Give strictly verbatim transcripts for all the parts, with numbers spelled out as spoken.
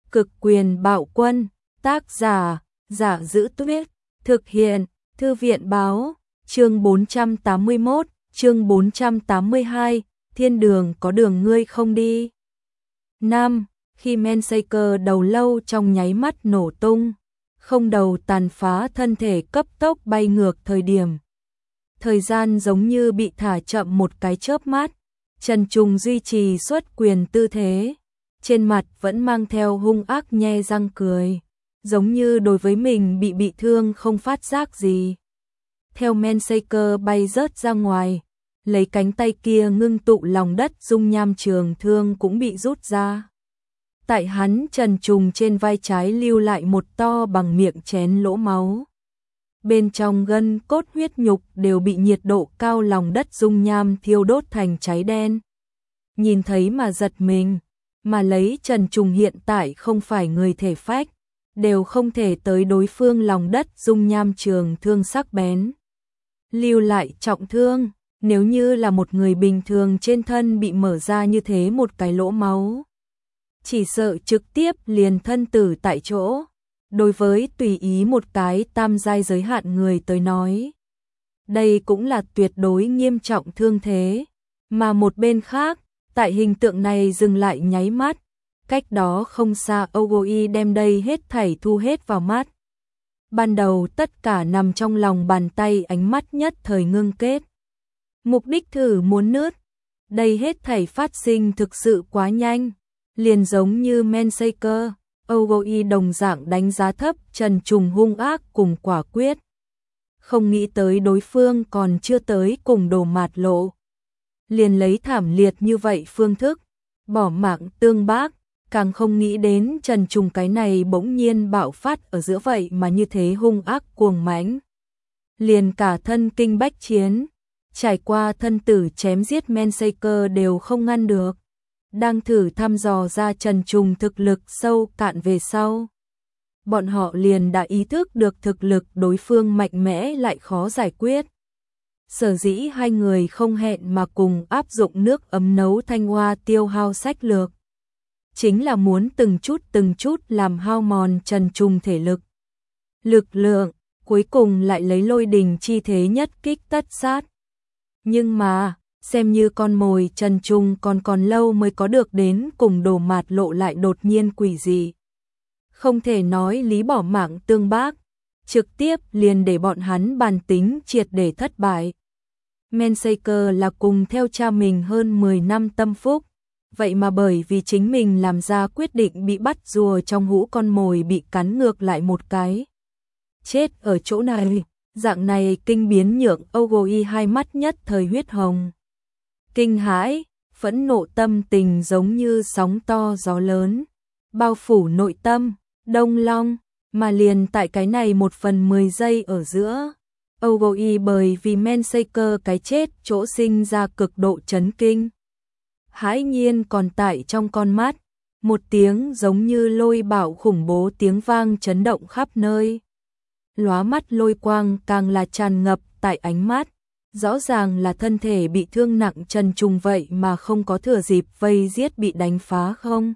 Cực quyền bạo quân, tác giả, Giả Giữ Tuyết, thực hiện, Thư viện báo, chương bốn trăm tám mươi mốt, chương bốn trăm tám mươi hai, thiên đường có đường ngươi không đi. Năm, khi Mensaker đầu lâu trong nháy mắt nổ tung, không đầu tàn phá thân thể cấp tốc bay ngược thời điểm. Thời gian giống như bị thả chậm một cái chớp mắt, Trần Trùng duy trì xuất quyền tư thế, trên mặt vẫn mang theo hung ác nhe răng cười, giống như đối với mình bị bị thương không phát giác gì. Theo Mensaker bay rớt ra ngoài, lấy cánh tay kia ngưng tụ lòng đất dung nham trường thương cũng bị rút ra. Tại hắn Trần Trùng trên vai trái lưu lại một to bằng miệng chén lỗ máu. Bên trong gân cốt huyết nhục đều bị nhiệt độ cao lòng đất dung nham thiêu đốt thành cháy đen. Nhìn thấy mà giật mình, mà lấy Trần Trùng hiện tại không phải người thể phách, đều không thể tới đối phương lòng đất dung nham trường thương sắc bén. Lưu lại trọng thương, nếu như là một người bình thường trên thân bị mở ra như thế một cái lỗ máu, chỉ sợ trực tiếp liền thân tử tại chỗ. Đối với tùy ý một cái tam giai giới hạn người tới nói, đây cũng là tuyệt đối nghiêm trọng thương thế. Mà một bên khác, tại hình tượng này dừng lại nháy mắt, cách đó không xa Ogoi đem đây hết thảy thu hết vào mắt. Ban đầu tất cả nằm trong lòng bàn tay, ánh mắt nhất thời ngưng kết. Mục đích thử muốn nứt, đây hết thảy phát sinh thực sự quá nhanh, liền giống như Mensaker. Ogoi đồng dạng đánh giá thấp Trần Trùng hung ác cùng quả quyết. Không nghĩ tới đối phương còn chưa tới cùng đồ mạt lộ, liền lấy thảm liệt như vậy phương thức bỏ mạng tương bác, càng không nghĩ đến Trần Trùng cái này bỗng nhiên bạo phát ở giữa vậy mà như thế hung ác cuồng mãnh. Liền cả thân kinh bách chiến, trải qua thân tử chém giết Mensaker đều không ngăn được. Đang thử thăm dò ra Trần Trùng thực lực sâu cạn về sau, bọn họ liền đã ý thức được thực lực đối phương mạnh mẽ lại khó giải quyết. Sở dĩ hai người không hẹn mà cùng áp dụng nước ấm nấu thanh hoa tiêu hao sách lược, chính là muốn từng chút từng chút làm hao mòn Trần Trùng thể lực. Lực lượng, cuối cùng lại lấy lôi đình chi thế nhất kích tất sát. Nhưng mà, xem như con mồi Trần Trùng còn còn lâu mới có được đến cùng đồ mạt lộ lại đột nhiên quỷ dị. Không thể nói lý bỏ mạng tương bác, trực tiếp liền để bọn hắn bàn tính triệt để thất bại. Mensaker là cùng theo cha mình hơn mười năm tâm phúc, vậy mà bởi vì chính mình làm ra quyết định bị bắt rùa trong hũ con mồi bị cắn ngược lại một cái. Chết ở chỗ này, dạng này kinh biến nhượng Ogoi hai mắt nhất thời huyết hồng. Kinh hãi, phẫn nộ tâm tình giống như sóng to gió lớn, bao phủ nội tâm, Đông Long, mà liền tại cái này một phần mười giây ở giữa. Ogoi bởi vì Mensaker cái chết chỗ sinh ra cực độ chấn kinh. Hãi nhiên còn tại trong con mắt, một tiếng giống như lôi bạo khủng bố tiếng vang chấn động khắp nơi. Lóa mắt lôi quang càng là tràn ngập tại ánh mắt. Rõ ràng là thân thể bị thương nặng Trần Trùng vậy mà không có thừa dịp vây giết bị đánh phá không.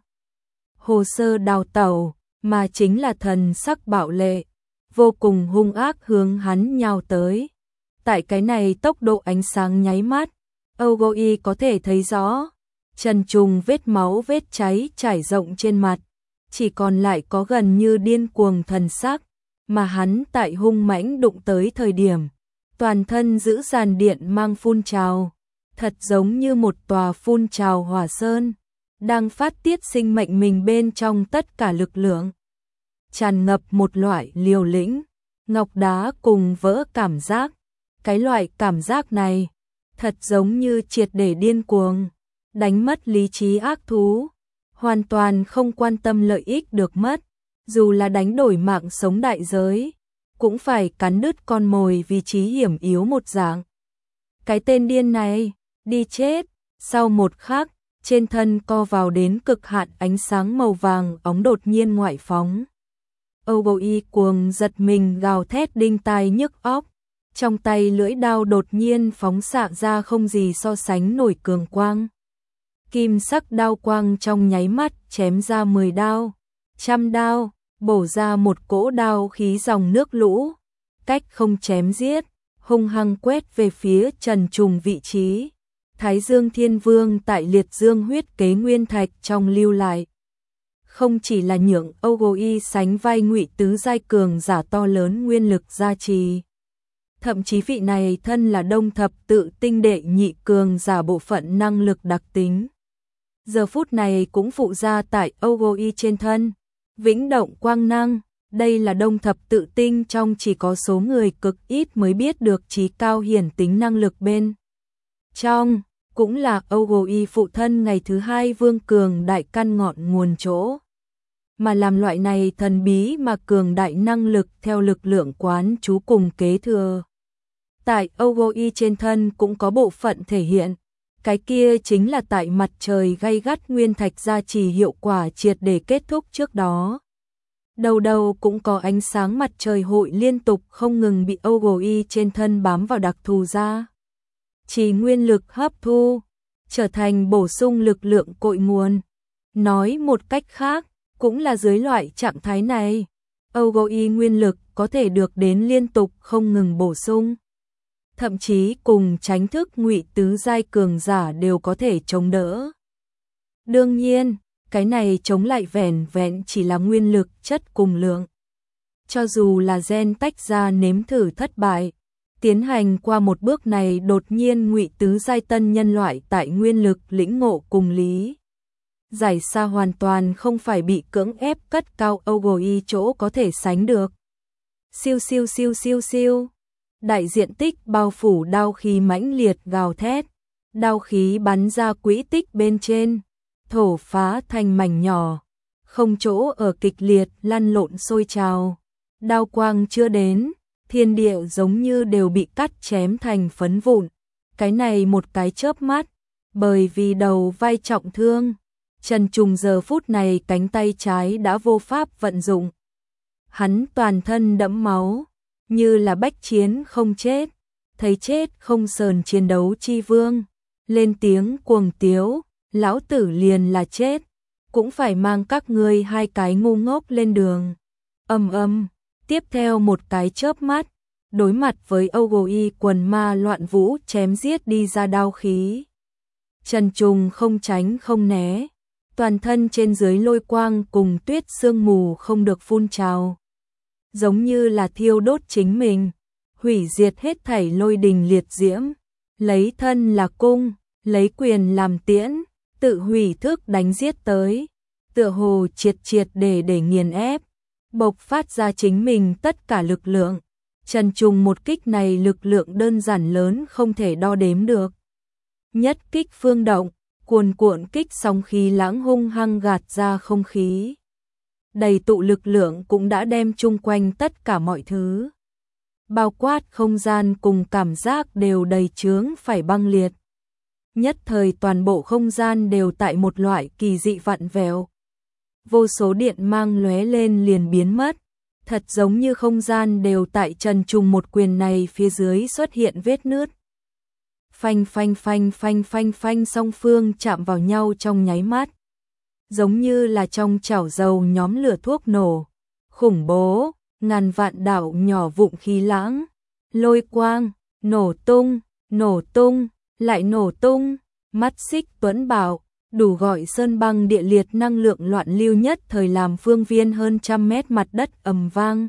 Hồ sơ đào tẩu, mà chính là thần sắc bạo lệ, vô cùng hung ác hướng hắn nhào tới. Tại cái này tốc độ ánh sáng nháy mắt, Ogoi có thể thấy rõ, Trần Trùng vết máu vết cháy trải rộng trên mặt, chỉ còn lại có gần như điên cuồng thần sắc, mà hắn tại hung mãnh đụng tới thời điểm. Toàn thân giữ dàn điện mang phun trào, thật giống như một tòa phun trào hỏa sơn, đang phát tiết sinh mệnh mình bên trong tất cả lực lượng. Tràn ngập một loại liều lĩnh, ngọc đá cùng vỡ cảm giác. Cái loại cảm giác này, thật giống như triệt để điên cuồng, đánh mất lý trí ác thú, hoàn toàn không quan tâm lợi ích được mất, dù là đánh đổi mạng sống đại giới, cũng phải cắn đứt con mồi vì chí hiểm yếu một dạng. Cái tên điên này, đi chết. Sau một khắc, trên thân co vào đến cực hạn ánh sáng màu vàng óng đột nhiên ngoại phóng. Ogoi cuồng giật mình gào thét đinh tai nhức óc, trong tay lưỡi đao đột nhiên phóng xạ ra không gì so sánh nổi cường quang. Kim sắc đao quang trong nháy mắt chém ra mười đao, trăm đao, bổ ra một cỗ đao khí dòng nước lũ, cách không chém giết, hung hăng quét về phía Trần Trùng vị trí. Thái Dương Thiên Vương tại liệt dương huyết kế nguyên thạch trong lưu lại. Không chỉ là nhượng Ogoi sánh vai Ngụy tứ giai cường giả to lớn nguyên lực gia trì. Thậm chí vị này thân là đông thập tự tinh đệ nhị cường giả bộ phận năng lực đặc tính. Giờ phút này cũng phụ ra tại Ogoi trên thân. Vĩnh động quang năng, đây là đông thập tự tinh trong chỉ có số người cực ít mới biết được trí cao hiển tính năng lực bên. Trong, cũng là Ogoi phụ thân ngày thứ hai vương cường đại căn ngọn nguồn chỗ. Mà làm loại này thần bí mà cường đại năng lực theo lực lượng quán chú cùng kế thừa. Tại Ogoi trên thân cũng có bộ phận thể hiện. Cái kia chính là tại mặt trời gay gắt nguyên thạch gia trì hiệu quả triệt để kết thúc trước đó. Đầu đầu cũng có ánh sáng mặt trời hội liên tục không ngừng bị Ogoi trên thân bám vào đặc thù ra. Chỉ nguyên lực hấp thu, trở thành bổ sung lực lượng cội nguồn. Nói một cách khác, cũng là dưới loại trạng thái này, Ogoi nguyên lực có thể được đến liên tục không ngừng bổ sung. Thậm chí cùng tránh thức Ngụy tứ giai cường giả đều có thể chống đỡ. Đương nhiên, cái này chống lại vẻn vẹn chỉ là nguyên lực chất cùng lượng. Cho dù là gen tách ra nếm thử thất bại, tiến hành qua một bước này đột nhiên Ngụy tứ giai tân nhân loại tại nguyên lực lĩnh ngộ cùng lý. Giải xa hoàn toàn không phải bị cưỡng ép cất cao Ogoi chỗ có thể sánh được. Siêu siêu siêu siêu siêu. Đại diện tích bao phủ đao khí mãnh liệt gào thét, đao khí bắn ra quỹ tích bên trên, thổ phá thành mảnh nhỏ, không chỗ ở kịch liệt lăn lộn sôi trào. Đao quang chưa đến, thiên địa giống như đều bị cắt chém thành phấn vụn. Cái này một cái chớp mắt, bởi vì đầu vai trọng thương, Trần Trùng giờ phút này cánh tay trái đã vô pháp vận dụng. Hắn toàn thân đẫm máu, như là bách chiến không chết, thấy chết không sờn chiến đấu chi vương, lên tiếng cuồng tiếu, lão tử liền là chết, cũng phải mang các ngươi hai cái ngu ngốc lên đường. Âm âm, tiếp theo một cái chớp mắt, đối mặt với Ogoi quần ma loạn vũ chém giết đi ra đao khí. Trần Trùng không tránh không né, toàn thân trên dưới lôi quang cùng tuyết sương mù không được phun trào. Giống như là thiêu đốt chính mình, hủy diệt hết thảy lôi đình liệt diễm, lấy thân là cung, lấy quyền làm tiễn, tự hủy thức đánh giết tới, tựa hồ triệt triệt để để nghiền ép, bộc phát ra chính mình tất cả lực lượng. Trần Trùng một kích này lực lượng đơn giản lớn không thể đo đếm được. Nhất kích phương động, cuồn cuộn kích sóng khí lãng hung hăng gạt ra không khí. Đầy tụ lực lượng cũng đã đem chung quanh tất cả mọi thứ. Bao quát không gian cùng cảm giác đều đầy chướng phải băng liệt. Nhất thời toàn bộ không gian đều tại một loại kỳ dị vặn vẹo. Vô số điện mang lóe lên liền biến mất. Thật giống như không gian đều tại Trần Trùng một quyền này phía dưới xuất hiện vết nứt. Phanh phanh phanh phanh phanh phanh song phương chạm vào nhau trong nháy mắt. Giống như là trong chảo dầu nhóm lửa thuốc nổ, khủng bố, ngàn vạn đạo nhỏ vụn khí lãng, lôi quang, nổ tung, nổ tung, lại nổ tung, mắt xích tuấn bảo, đủ gọi sơn băng địa liệt năng lượng loạn lưu nhất thời làm phương viên hơn trăm mét mặt đất ầm vang.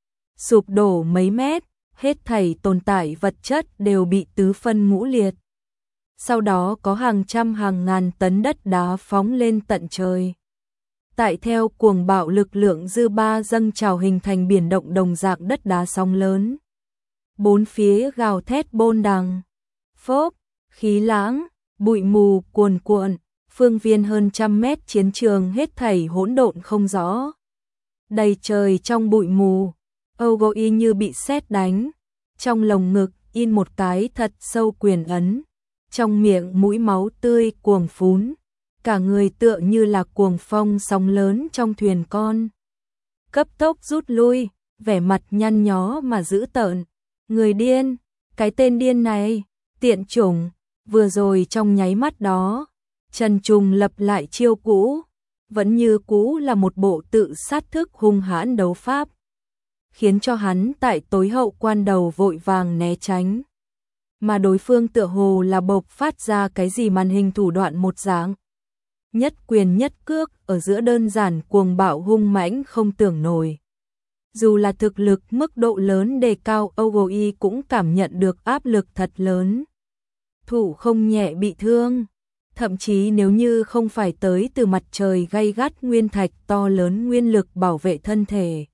Sụp đổ mấy mét, hết thảy tồn tại vật chất đều bị tứ phân ngũ liệt. Sau đó có hàng trăm hàng ngàn tấn đất đá phóng lên tận trời. Tại theo cuồng bạo lực lượng dư ba dâng trào hình thành biển động đồng dạng đất đá sóng lớn. Bốn phía gào thét bôn đằng. Phốp, khí lãng, bụi mù cuồn cuộn, phương viên hơn trăm mét chiến trường hết thảy hỗn độn không rõ. Đầy trời trong bụi mù, Ogoi như bị sét đánh. Trong lồng ngực in một cái thật sâu quyền ấn. Trong miệng mũi máu tươi cuồng phún, cả người tựa như là cuồng phong sóng lớn trong thuyền con. Cấp tốc rút lui, vẻ mặt nhăn nhó mà dữ tợn. Người điên, cái tên điên này, tiện chủng, vừa rồi trong nháy mắt đó, Trần Trùng lập lại chiêu cũ, vẫn như cũ là một bộ tự sát thức hung hãn đấu pháp, khiến cho hắn tại tối hậu quan đầu vội vàng né tránh. Mà đối phương tựa hồ là bộc phát ra cái gì màn hình thủ đoạn một dạng. Nhất quyền nhất cước ở giữa đơn giản cuồng bạo hung mãnh không tưởng nổi. Dù là thực lực mức độ lớn đề cao, Ogoe cũng cảm nhận được áp lực thật lớn. Thủ không nhẹ bị thương, thậm chí nếu như không phải tới từ mặt trời gay gắt nguyên thạch to lớn nguyên lực bảo vệ thân thể.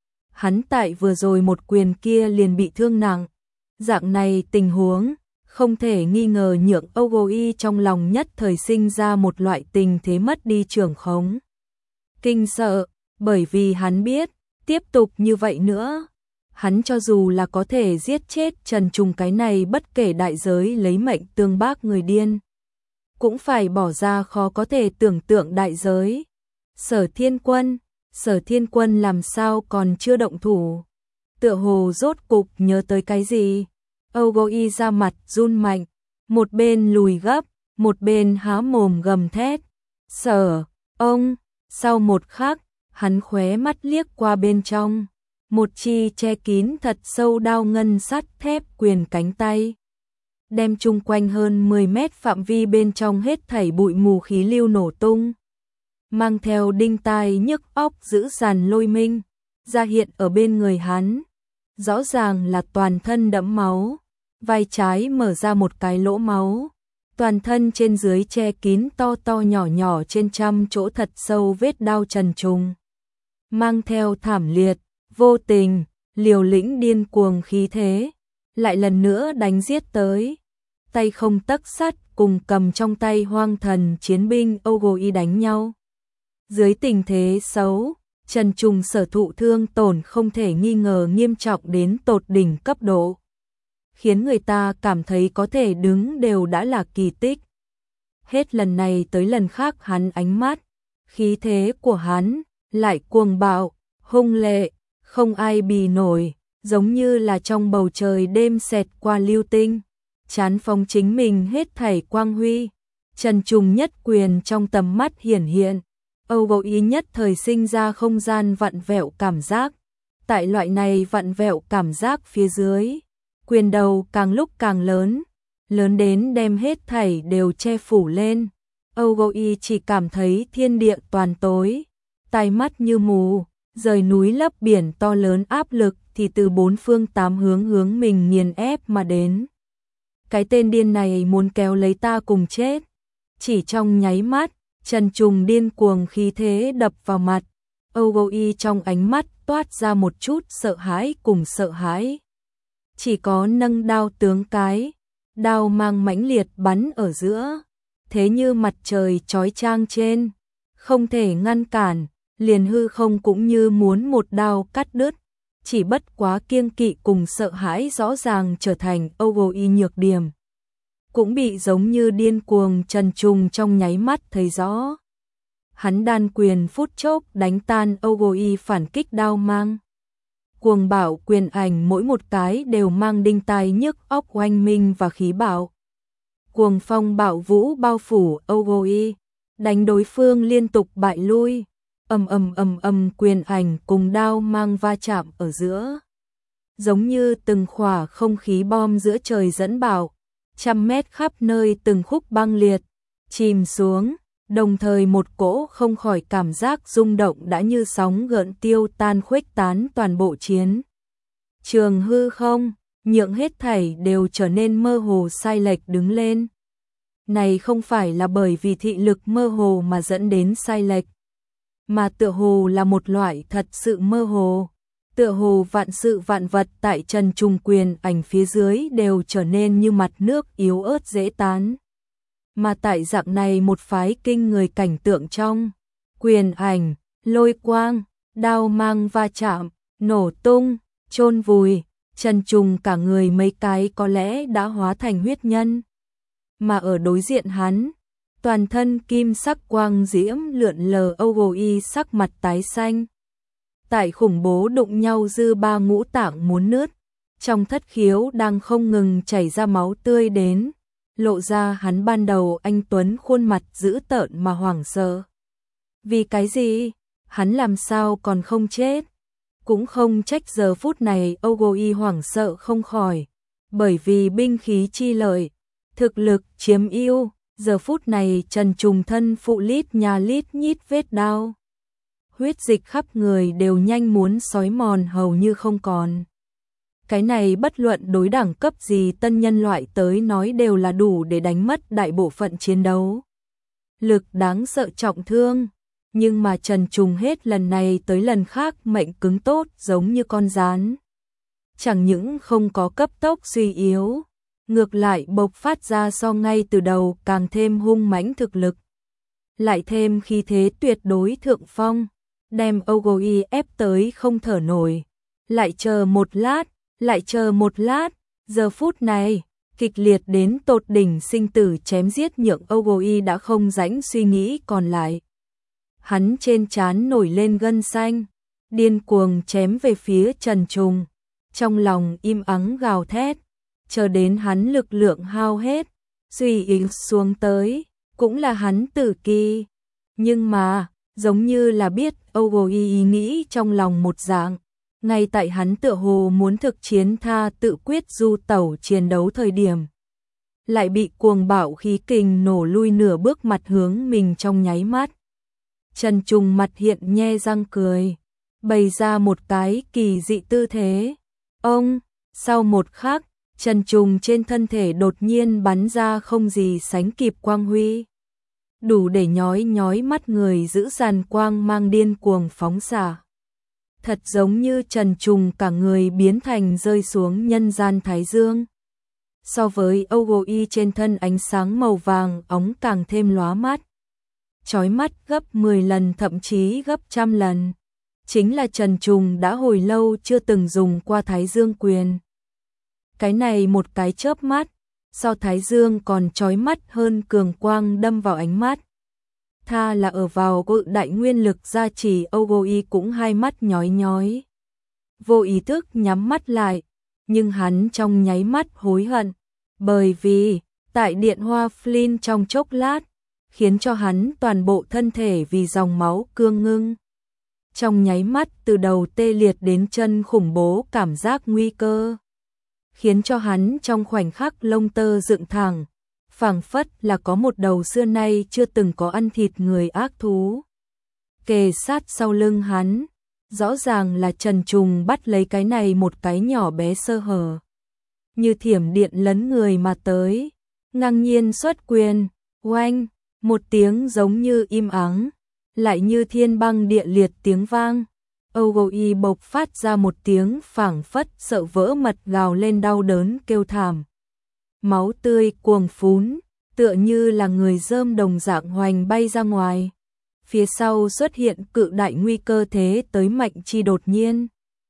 Hắn tại vừa rồi một quyền kia liền bị thương nặng. Dạng này tình huống, không thể nghi ngờ nhượng Ogoe trong lòng nhất thời sinh ra một loại tình thế mất đi trưởng khống. Kinh sợ, bởi vì hắn biết, tiếp tục như vậy nữa, hắn cho dù là có thể giết chết Trần Trùng cái này bất kể đại giới lấy mệnh tương bác người điên, cũng phải bỏ ra khó có thể tưởng tượng đại giới. Sở Thiên Quân, Sở Thiên Quân làm sao còn chưa động thủ? Tựa hồ rốt cục nhớ tới cái gì? Ogoe ra mặt run mạnh, một bên lùi gấp, một bên há mồm gầm thét. Sở, ông, sau một khắc, hắn khóe mắt liếc qua bên trong, một chi che kín thật sâu đao ngân sắt thép quyền cánh tay, đem chung quanh hơn mười mét phạm vi bên trong hết thảy bụi mù khí lưu nổ tung, mang theo đinh tai nhức óc dữ dằn lôi minh, ra hiện ở bên người hắn, rõ ràng là toàn thân đẫm máu, vai trái mở ra một cái lỗ máu, toàn thân trên dưới che kín to to nhỏ nhỏ trên trăm chỗ thật sâu vết đao Trần Trùng, mang theo thảm liệt, vô tình, liều lĩnh điên cuồng khí thế, lại lần nữa đánh giết tới, tay không tấc sắt cùng cầm trong tay hoang thần chiến binh Ogoe đánh nhau. Dưới tình thế xấu, Trần Trùng sở thụ thương tổn không thể nghi ngờ nghiêm trọng đến tột đỉnh cấp độ, khiến người ta cảm thấy có thể đứng đều đã là kỳ tích. Hết lần này tới lần khác hắn ánh mắt, khí thế của hắn lại cuồng bạo, hung lệ, không ai bì nổi, giống như là trong bầu trời đêm xẹt qua lưu tinh, chán phóng chính mình hết thảy quang huy. Trần Trùng nhất quyền trong tầm mắt hiển hiện, Ogoe nhất thời sinh ra không gian vặn vẹo cảm giác. Tại loại này vặn vẹo cảm giác phía dưới, quyền đầu càng lúc càng lớn, lớn đến đem hết thảy đều che phủ lên. Ogoe chỉ cảm thấy thiên địa toàn tối, tai mắt như mù, rời núi lấp biển to lớn áp lực thì từ bốn phương tám hướng hướng mình nghiền ép mà đến. Cái tên điên này muốn kéo lấy ta cùng chết. Chỉ trong nháy mắt, Trần Trùng điên cuồng khí thế đập vào mặt, Ogoe trong ánh mắt toát ra một chút sợ hãi cùng sợ hãi. Chỉ có nâng đao tướng cái, đao mang mãnh liệt bắn ở giữa, thế như mặt trời chói chang trên, không thể ngăn cản, liền hư không cũng như muốn một đao cắt đứt, chỉ bất quá kiêng kỵ cùng sợ hãi rõ ràng trở thành Ogoe nhược điểm. Cũng bị giống như điên cuồng Trần Trùng trong nháy mắt thấy rõ. Hắn đan quyền phút chốc đánh tan Ogoe phản kích đao mang. Cuồng bạo quyền ảnh mỗi một cái đều mang đinh tai nhức óc oanh minh và khí bạo. Cuồng phong bạo vũ bao phủ Ogoe, đánh đối phương liên tục bại lui. Ầm ầm ầm ầm quyền ảnh cùng đao mang va chạm ở giữa, giống như từng khỏa không khí bom giữa trời dẫn bạo, trăm mét khắp nơi từng khúc băng liệt, chìm xuống, đồng thời một cỗ không khỏi cảm giác rung động đã như sóng gợn tiêu tan khuếch tán toàn bộ chiến trường hư không, nhượng hết thảy đều trở nên mơ hồ sai lệch đứng lên. Này không phải là bởi vì thị lực mơ hồ mà dẫn đến sai lệch, mà tựa hồ là một loại thật sự mơ hồ, tựa hồ vạn sự vạn vật tại Trần Trùng quyền ảnh phía dưới đều trở nên như mặt nước yếu ớt dễ tán. Mà tại dạng này một phái kinh người cảnh tượng trong, quyền ảnh, lôi quang, đao mang va chạm, nổ tung, chôn vùi, Trần Trùng cả người mấy cái có lẽ đã hóa thành huyết nhân. Mà ở đối diện hắn, toàn thân kim sắc quang diễm lượn lờ Ogoe sắc mặt tái xanh. Tại khủng bố đụng nhau dư ba ngũ tạng muốn nứt, trong thất khiếu đang không ngừng chảy ra máu tươi đến, lộ ra hắn ban đầu anh tuấn khuôn mặt dữ tợn mà hoảng sợ. Vì cái gì? Hắn làm sao còn không chết? Cũng không trách giờ phút này Ogoi hoảng sợ không khỏi, bởi vì binh khí chi lợi, thực lực chiếm ưu, giờ phút này Trần Trùng thân phụ lít nhà lít nhít vết đau. Huyết dịch khắp người đều nhanh muốn xói mòn hầu như không còn. Cái này bất luận đối đẳng cấp gì tân nhân loại tới nói đều là đủ để đánh mất đại bộ phận chiến đấu. Lực đáng sợ trọng thương, nhưng mà Trần Trùng hết lần này tới lần khác mệnh cứng tốt giống như con gián. Chẳng những không có cấp tốc suy yếu, ngược lại bộc phát ra so ngay từ đầu càng thêm hung mãnh thực lực. Lại thêm khí thế tuyệt đối thượng phong, đem Ogoi ép tới không thở nổi. Lại chờ một lát, lại chờ một lát, giờ phút này, kịch liệt đến tột đỉnh sinh tử chém giết nhượng Ogoi đã không rãnh suy nghĩ còn lại. Hắn trên trán nổi lên gân xanh, điên cuồng chém về phía Trần Trùng, trong lòng im ắng gào thét, chờ đến hắn lực lượng hao hết, suy yếu xuống tới, cũng là hắn tử kỳ. Nhưng mà, giống như là biết Ogoi ý nghĩ trong lòng một dạng, ngay tại hắn tựa hồ muốn thực chiến tha tự quyết du tẩu chiến đấu thời điểm, lại bị cuồng bạo khí kình nổ lui nửa bước mặt hướng mình trong nháy mắt. Trần Trùng mặt hiện nhe răng cười, bày ra một cái kỳ dị tư thế. Ông, sau một khắc, Trần Trùng trên thân thể đột nhiên bắn ra không gì sánh kịp quang huy, đủ để nhói nhói mắt người giữ dàn quang mang điên cuồng phóng xạ. Thật giống như Trần Trùng cả người biến thành rơi xuống nhân gian thái dương. So với Ogoi trên thân ánh sáng màu vàng óng càng thêm lóa mắt, chói mắt gấp mười lần thậm chí gấp trăm lần. Chính là Trần Trùng đã hồi lâu chưa từng dùng qua Thái Dương quyền. Cái này một cái chớp mắt, so Thái Dương còn chói mắt hơn cường quang đâm vào ánh mắt. Tha là ở vào cự đại nguyên lực gia trì, Ogoi cũng hai mắt nhói nhói. Vô ý thức nhắm mắt lại, nhưng hắn trong nháy mắt hối hận, bởi vì tại điện hoa Flynn trong chốc lát, khiến cho hắn toàn bộ thân thể vì dòng máu cương ngưng. Trong nháy mắt từ đầu tê liệt đến chân khủng bố cảm giác nguy cơ, khiến cho hắn trong khoảnh khắc lông tơ dựng thẳng, phảng phất là có một đầu xưa nay chưa từng có ăn thịt người ác thú kề sát sau lưng hắn. Rõ ràng là Trần Trùng bắt lấy cái này một cái nhỏ bé sơ hở, như thiểm điện lấn người mà tới, ngang nhiên xuất quyền, oanh, một tiếng giống như im ắng, lại như thiên băng địa liệt tiếng vang. Ogoi bộc phát ra một tiếng phảng phất sợ vỡ mật gào lên đau đớn kêu thảm. Máu tươi cuồng phún, tựa như là người rơm đồng dạng hoành bay ra ngoài. Phía sau xuất hiện cự đại nguy cơ thế tới mạnh chi đột nhiên.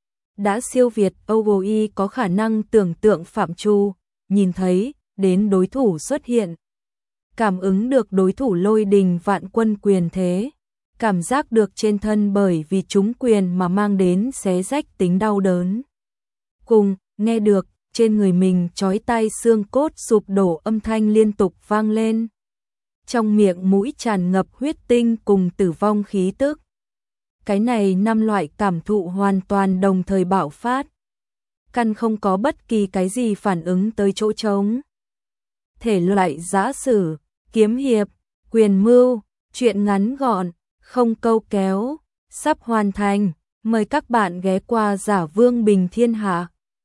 Đã siêu việt Ogoi có khả năng tưởng tượng phạm trù, nhìn thấy, đến đối thủ xuất hiện. Cảm ứng được đối thủ lôi đình vạn quân quyền thế. Cảm giác được trên thân bởi vì chúng quyền mà mang đến xé rách tính đau đớn. Cùng, nghe được, trên người mình chói tai xương cốt sụp đổ âm thanh liên tục vang lên. Trong miệng mũi tràn ngập huyết tinh cùng tử vong khí tức. Cái này năm loại cảm thụ hoàn toàn đồng thời bạo phát. Căn không có bất kỳ cái gì phản ứng tới chỗ trống. Thể loại giã sử, kiếm hiệp, quyền mưu, truyện ngắn gọn, không câu kéo, sắp hoàn thành. Mời các bạn ghé qua Giả Vương Bình Thiên Hạ.